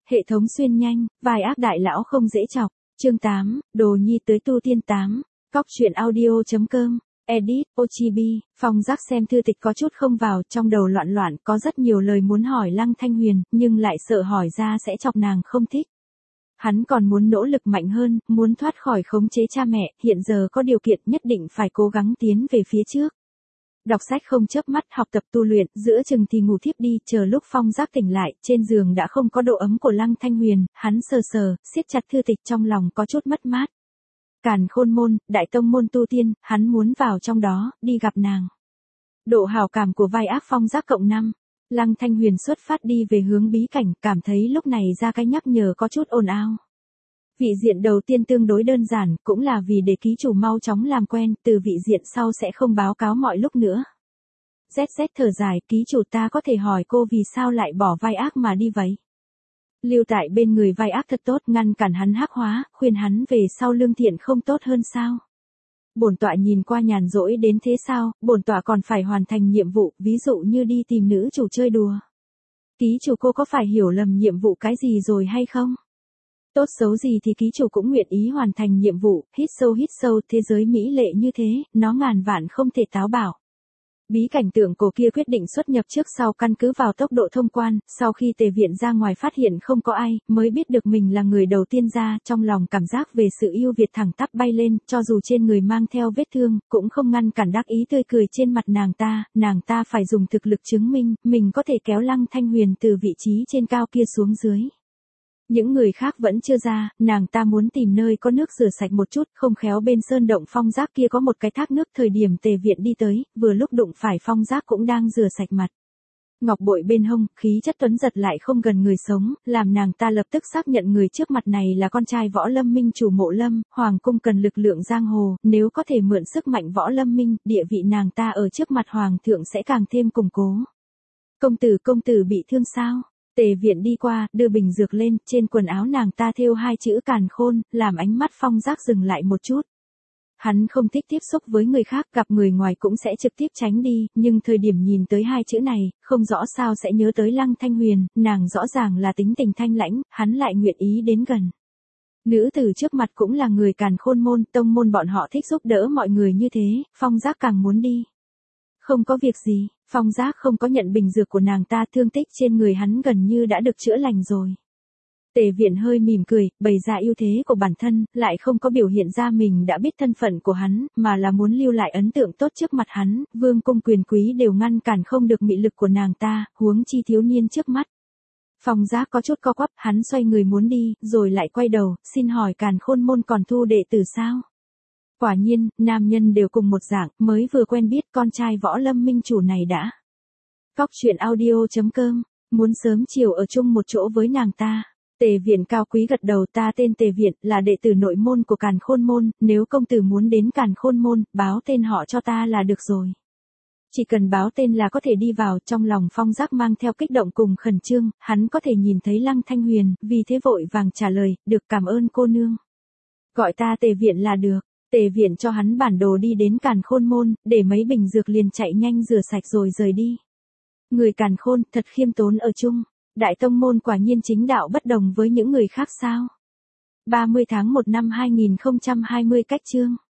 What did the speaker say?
Hệ thống xuyên nhanh, vai ác đại lão không dễ chọc. Chương 8, Đồ Nhi tới tu tiên 8. Cóc truyện audio.com. Edit, Ochibi. Phong Giác xem thư tịch có chút không vào, trong đầu loạn loạn, có rất nhiều lời muốn hỏi Lăng Thanh Huyền, nhưng lại sợ hỏi ra sẽ chọc nàng không thích. Hắn còn muốn nỗ lực mạnh hơn, muốn thoát khỏi khống chế cha mẹ, hiện giờ có điều kiện nhất định phải cố gắng tiến về phía trước. Đọc sách không chớp mắt, học tập tu luyện, giữa chừng thì ngủ thiếp đi, chờ lúc Phong Giác tỉnh lại, trên giường đã không có độ ấm của Lăng Thanh Huyền, hắn sờ sờ, siết chặt thư tịch trong lòng có chút mất mát. Càn Khôn môn, đại tông môn tu tiên, hắn muốn vào trong đó, đi gặp nàng. Độ hảo cảm của vai ác Phong Giác cộng 5. Lăng Thanh Huyền xuất phát đi về hướng bí cảnh, cảm thấy lúc này ra cái nhắc nhở có chút ồn ào. Vị diện đầu tiên tương đối đơn giản, cũng là vì để ký chủ mau chóng làm quen, từ vị diện sau sẽ không báo cáo mọi lúc nữa. ZZ thở dài, ký chủ ta có thể hỏi cô vì sao lại bỏ vai ác mà đi vậy? Lưu tại bên người vai ác thật tốt, ngăn cản hắn hắc hóa, khuyên hắn về sau lương thiện không tốt hơn sao? Bổn tọa nhìn qua nhàn rỗi đến thế sao, bổn tọa còn phải hoàn thành nhiệm vụ, ví dụ như đi tìm nữ chủ chơi đùa. Ký chủ cô có phải hiểu lầm nhiệm vụ cái gì rồi hay không? Tốt xấu gì thì ký chủ cũng nguyện ý hoàn thành nhiệm vụ, hít sâu, thế giới mỹ lệ như thế, nó ngàn vạn không thể táo bạo. Bí cảnh tượng cổ kia quyết định xuất nhập trước sau căn cứ vào tốc độ thông quan, sau khi Tề Viện ra ngoài phát hiện không có ai, mới biết được mình là người đầu tiên ra, trong lòng cảm giác về sự yêu Việt thẳng tắp bay lên, cho dù trên người mang theo vết thương, cũng không ngăn cản đắc ý tươi cười trên mặt nàng ta phải dùng thực lực chứng minh, mình có thể kéo Lăng Thanh Huyền từ vị trí trên cao kia xuống dưới. Những người khác vẫn chưa ra, nàng ta muốn tìm nơi có nước rửa sạch một chút, không khéo bên sơn động Phong Giác kia có một cái thác nước, thời điểm Tề Viện đi tới, vừa lúc đụng phải Phong Giác cũng đang rửa sạch mặt. Ngọc bội bên hông, khí chất tuấn giật lại không gần người sống, làm nàng ta lập tức xác nhận người trước mặt này là con trai Võ Lâm Minh chủ Mộ Lâm, hoàng cung cần lực lượng giang hồ, nếu có thể mượn sức mạnh Võ Lâm Minh, địa vị nàng ta ở trước mặt hoàng thượng sẽ càng thêm củng cố. Công tử bị thương sao? Tề Viện đi qua, đưa bình dược lên, trên quần áo nàng ta thêu hai chữ Càn Khôn, làm ánh mắt Phong Giác dừng lại một chút. Hắn không thích tiếp xúc với người khác, gặp người ngoài cũng sẽ trực tiếp tránh đi, nhưng thời điểm nhìn tới hai chữ này, không rõ sao sẽ nhớ tới Lăng Thanh Huyền, nàng rõ ràng là tính tình thanh lãnh, hắn lại nguyện ý đến gần. Nữ tử trước mặt cũng là người Càn Khôn môn, tông môn bọn họ thích giúp đỡ mọi người như thế, Phong Giác càng muốn đi. Không có việc gì, Phong Giác không có nhận bình dược của nàng ta, thương tích trên người hắn gần như đã được chữa lành rồi. Tề Viện hơi mỉm cười, bày ra ưu thế của bản thân, lại không có biểu hiện ra mình đã biết thân phận của hắn, mà là muốn lưu lại ấn tượng tốt trước mặt hắn, vương cung quyền quý đều ngăn cản không được mị lực của nàng ta, huống chi thiếu niên trước mắt. Phong Giác có chút co quắp, hắn xoay người muốn đi, rồi lại quay đầu, xin hỏi Càn Khôn môn còn thu đệ tử sao? Quả nhiên, nam nhân đều cùng một dạng, mới vừa quen biết con trai Võ Lâm Minh chủ này đã. Cóc truyện audio.com, muốn sớm chiều ở chung một chỗ với nàng ta. Tề Viện cao quý gật đầu, ta tên Tề Viện, là đệ tử nội môn của Càn Khôn môn, nếu công tử muốn đến Càn Khôn môn, báo tên họ cho ta là được rồi. Chỉ cần báo tên là có thể đi vào, trong lòng Phong Giác mang theo kích động cùng khẩn trương, hắn có thể nhìn thấy Lăng Thanh Huyền, vì thế vội vàng trả lời, được, cảm ơn cô nương. Gọi ta Tề Viện là được. Tề Viện cho hắn bản đồ đi đến Càn Khôn môn, để mấy bình dược liền chạy nhanh rửa sạch rồi rời đi. Người Càn Khôn thật khiêm tốn ở chung, đại tông môn quả nhiên chính đạo bất đồng với những người khác sao? 30 tháng 1 năm 2020 cách chương.